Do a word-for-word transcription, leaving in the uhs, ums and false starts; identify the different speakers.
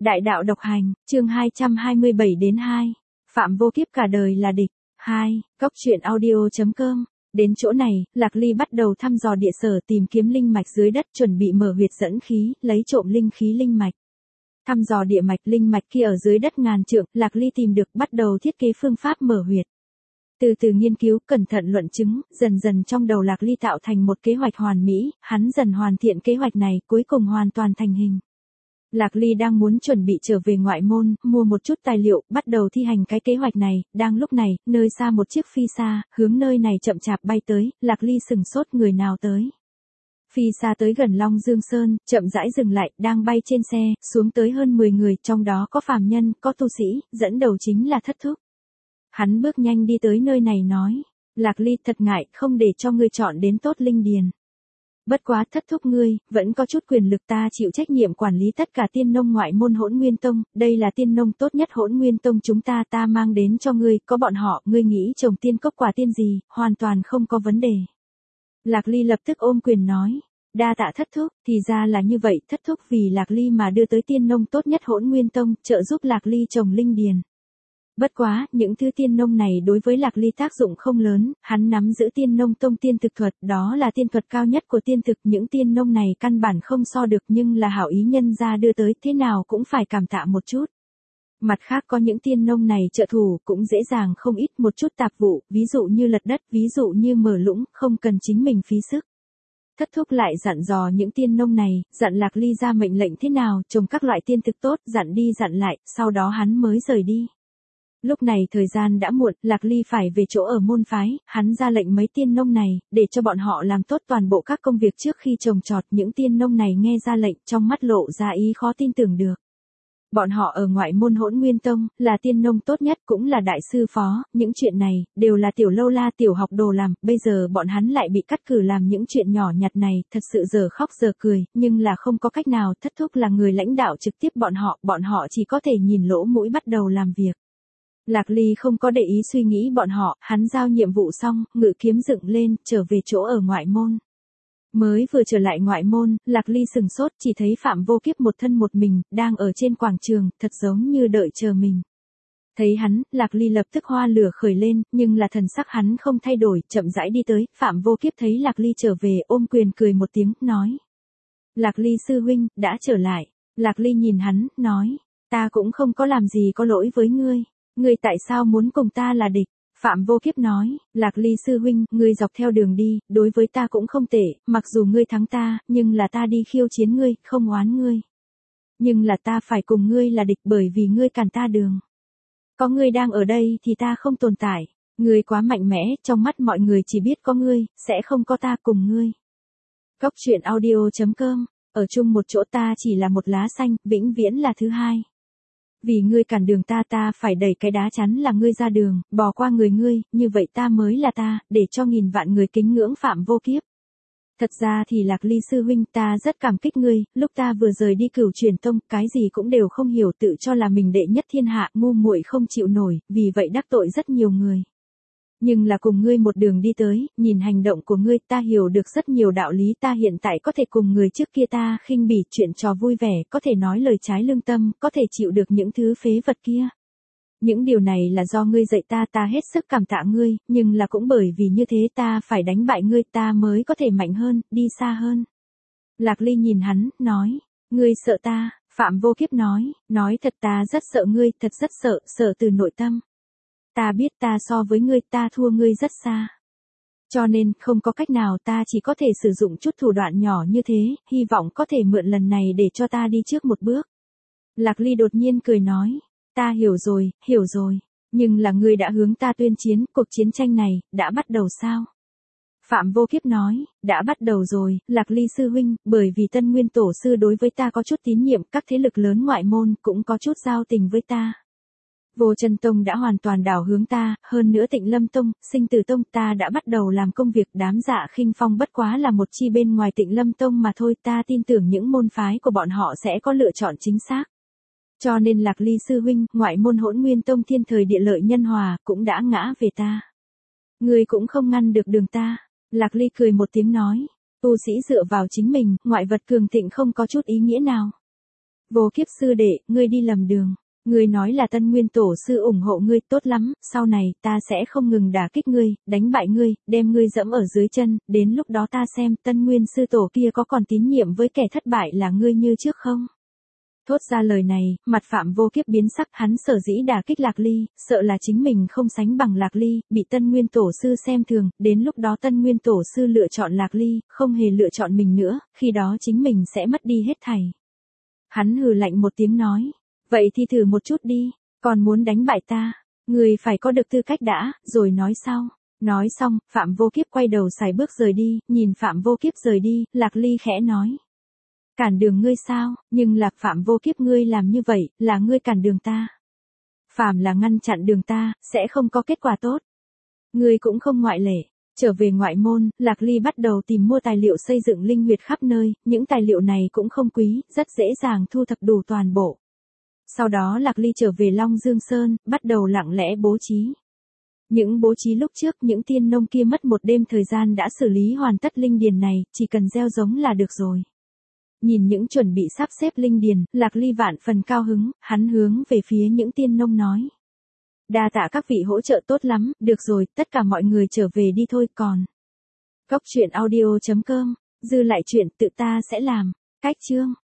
Speaker 1: Đại đạo độc hành, chương hai trăm hai mươi bảy đến hai. Phạm Vô Kiếp cả đời là địch. hai. Cốc truyện audio chấm com. Đến chỗ này, Lạc Ly bắt đầu thăm dò địa sở tìm kiếm linh mạch dưới đất, chuẩn bị mở huyệt dẫn khí, lấy trộm linh khí linh mạch. Thăm dò địa mạch linh mạch kia ở dưới đất ngàn trượng, Lạc Ly tìm được, bắt đầu thiết kế phương pháp mở huyệt. Từ từ nghiên cứu, cẩn thận luận chứng, dần dần trong đầu Lạc Ly tạo thành một kế hoạch hoàn mỹ, hắn dần hoàn thiện kế hoạch này, cuối cùng hoàn toàn thành hình. Lạc Ly đang muốn chuẩn bị trở về ngoại môn, mua một chút tài liệu, bắt đầu thi hành cái kế hoạch này, đang lúc này, nơi xa một chiếc phi xa, hướng nơi này chậm chạp bay tới, Lạc Ly sừng sốt, người nào tới. Phi xa tới gần Long Dương Sơn, chậm rãi dừng lại, đang bay trên xe, xuống tới hơn mười người, trong đó có phàm nhân, có tu sĩ, dẫn đầu chính là Thất Thúc. Hắn bước nhanh đi tới nơi này nói, Lạc Ly thật ngại, không để cho ngươi chọn đến tốt linh điền. Bất quá Thất Thúc ngươi, vẫn có chút quyền lực, ta chịu trách nhiệm quản lý tất cả tiên nông ngoại môn Hỗn Nguyên Tông, đây là tiên nông tốt nhất Hỗn Nguyên Tông chúng ta ta mang đến cho ngươi, có bọn họ, ngươi nghĩ trồng tiên cốc quả tiên gì, hoàn toàn không có vấn đề. Lạc Ly lập tức ôm quyền nói, đa tạ Thất Thúc, thì ra là như vậy, Thất Thúc vì Lạc Ly mà đưa tới tiên nông tốt nhất Hỗn Nguyên Tông, trợ giúp Lạc Ly trồng linh điền. Bất quá, những thứ tiên nông này đối với Lạc Ly tác dụng không lớn, hắn nắm giữ tiên nông tông tiên thực thuật, đó là tiên thuật cao nhất của tiên thực, những tiên nông này căn bản không so được nhưng là hảo ý nhân ra đưa tới, thế nào cũng phải cảm tạ một chút. Mặt khác có những tiên nông này trợ thủ, cũng dễ dàng không ít một chút tạp vụ, ví dụ như lật đất, ví dụ như mở lũng, không cần chính mình phí sức. Thất Thúc lại dặn dò những tiên nông này, dặn Lạc Ly ra mệnh lệnh thế nào, trồng các loại tiên thực tốt, dặn đi dặn lại, sau đó hắn mới rời đi. Lúc này thời gian đã muộn, Lạc Ly phải về chỗ ở môn phái, hắn ra lệnh mấy tiên nông này, để cho bọn họ làm tốt toàn bộ các công việc trước khi trồng trọt, những tiên nông này nghe ra lệnh, trong mắt lộ ra ý khó tin tưởng được. Bọn họ ở ngoại môn Hỗn Nguyên Tông, là tiên nông tốt nhất cũng là đại sư phó, những chuyện này, đều là tiểu lâu la tiểu học đồ làm, bây giờ bọn hắn lại bị cắt cử làm những chuyện nhỏ nhặt này, thật sự giờ khóc giờ cười, nhưng là không có cách nào, Thất Thúc là người lãnh đạo trực tiếp bọn họ, bọn họ chỉ có thể nhìn lỗ mũi bắt đầu làm việc. Lạc Ly không có để ý suy nghĩ bọn họ, hắn giao nhiệm vụ xong, ngự kiếm dựng lên, trở về chỗ ở ngoại môn. Mới vừa trở lại ngoại môn, Lạc Ly sừng sốt, chỉ thấy Phạm Vô Kiếp một thân một mình, đang ở trên quảng trường, thật giống như đợi chờ mình. Thấy hắn, Lạc Ly lập tức hoa lửa khởi lên, nhưng là thần sắc hắn không thay đổi, chậm rãi đi tới, Phạm Vô Kiếp thấy Lạc Ly trở về, ôm quyền cười một tiếng, nói. Lạc Ly sư huynh, đã trở lại. Lạc Ly nhìn hắn, nói, ta cũng không có làm gì có lỗi với ngươi. Ngươi tại sao muốn cùng ta là địch? Phạm Vô Kiếp nói, Lạc Ly sư huynh, ngươi dọc theo đường đi, đối với ta cũng không tệ, mặc dù ngươi thắng ta, nhưng là ta đi khiêu chiến ngươi, không oán ngươi. Nhưng là ta phải cùng ngươi là địch bởi vì ngươi cản ta đường. Có ngươi đang ở đây thì ta không tồn tại, ngươi quá mạnh mẽ, trong mắt mọi người chỉ biết có ngươi, sẽ không có ta cùng ngươi. Cốc truyện audio chấm com, ở chung một chỗ ta chỉ là một lá xanh, vĩnh viễn là thứ hai. Vì ngươi cản đường ta ta phải đẩy cái đá chắn là ngươi ra đường, bò qua người ngươi, như vậy ta mới là ta, để cho nghìn vạn người kính ngưỡng Phạm Vô Kiếp. Thật ra thì Lạc Ly sư huynh ta rất cảm kích ngươi, lúc ta vừa rời đi Cửu Truyền Tông, cái gì cũng đều không hiểu, tự cho là mình đệ nhất thiên hạ, ngu muội không chịu nổi, vì vậy đắc tội rất nhiều người. Nhưng là cùng ngươi một đường đi tới, nhìn hành động của ngươi ta hiểu được rất nhiều đạo lý, ta hiện tại có thể cùng người trước kia ta khinh bỉ chuyện trò vui vẻ, có thể nói lời trái lương tâm, có thể chịu được những thứ phế vật kia. Những điều này là do ngươi dạy ta, ta hết sức cảm tạ ngươi, nhưng là cũng bởi vì như thế ta phải đánh bại ngươi, ta mới có thể mạnh hơn, đi xa hơn. Lạc Ly nhìn hắn, nói, ngươi sợ ta? Phạm Vô Kiếp nói, nói thật ta rất sợ ngươi, thật rất sợ, sợ từ nội tâm. Ta biết ta so với ngươi ta thua ngươi rất xa. Cho nên, không có cách nào ta chỉ có thể sử dụng chút thủ đoạn nhỏ như thế, hy vọng có thể mượn lần này để cho ta đi trước một bước. Lạc Ly đột nhiên cười nói, ta hiểu rồi, hiểu rồi, nhưng là ngươi đã hướng ta tuyên chiến, cuộc chiến tranh này, đã bắt đầu sao? Phạm Vô Kiếp nói, đã bắt đầu rồi, Lạc Ly sư huynh, bởi vì Tân Nguyên Tổ sư đối với ta có chút tín nhiệm, các thế lực lớn ngoại môn cũng có chút giao tình với ta. Vô Chân Tông đã hoàn toàn đảo hướng ta, hơn nữa Tịnh Lâm Tông, Sinh Tử Tông ta đã bắt đầu làm công việc, đám Dạ Khinh Phong bất quá là một chi bên ngoài Tịnh Lâm Tông mà thôi, ta tin tưởng những môn phái của bọn họ sẽ có lựa chọn chính xác. Cho nên Lạc Ly sư huynh, ngoại môn Hỗn Nguyên Tông thiên thời địa lợi nhân hòa, cũng đã ngã về ta. Ngươi cũng không ngăn được đường ta. Lạc Ly cười một tiếng nói, tu sĩ dựa vào chính mình, ngoại vật cường thịnh không có chút ý nghĩa nào. Vô kiếp sư đệ, ngươi đi lầm đường. Ngươi nói là Tân Nguyên Tổ sư ủng hộ ngươi, tốt lắm, sau này ta sẽ không ngừng đả kích ngươi, đánh bại ngươi, đem ngươi dẫm ở dưới chân, đến lúc đó ta xem Tân Nguyên sư tổ kia có còn tín nhiệm với kẻ thất bại là ngươi như trước không. Thốt ra lời này, mặt Phạm Vô Kiếp biến sắc, hắn sở dĩ đả kích Lạc Ly, sợ là chính mình không sánh bằng Lạc Ly, bị Tân Nguyên Tổ sư xem thường, đến lúc đó Tân Nguyên Tổ sư lựa chọn Lạc Ly, không hề lựa chọn mình nữa, khi đó chính mình sẽ mất đi hết thảy. Hắn hừ lạnh một tiếng nói, vậy thì thử một chút đi, còn muốn đánh bại ta, người phải có được tư cách đã, rồi nói sau. Nói xong, Phạm Vô Kiếp quay đầu xài bước rời đi, nhìn Phạm Vô Kiếp rời đi, Lạc Ly khẽ nói. Cản đường ngươi sao, nhưng là Phạm Vô Kiếp ngươi làm như vậy, là ngươi cản đường ta. Phạm là ngăn chặn đường ta, sẽ không có kết quả tốt. Ngươi cũng không ngoại lệ. Trở về ngoại môn, Lạc Ly bắt đầu tìm mua tài liệu xây dựng linh huyệt khắp nơi, những tài liệu này cũng không quý, rất dễ dàng thu thập đủ toàn bộ. Sau đó Lạc Ly trở về Long Dương Sơn, bắt đầu lặng lẽ bố trí. Những bố trí lúc trước những tiên nông kia mất một đêm thời gian đã xử lý hoàn tất linh điền này, chỉ cần gieo giống là được rồi. Nhìn những chuẩn bị sắp xếp linh điền, Lạc Ly vạn phần cao hứng, hắn hướng về phía những tiên nông nói. Đa tạ các vị hỗ trợ tốt lắm, được rồi, tất cả mọi người trở về đi thôi, còn. Cốc truyện audio chấm com, dư lại chuyện tự ta sẽ làm, cách chương.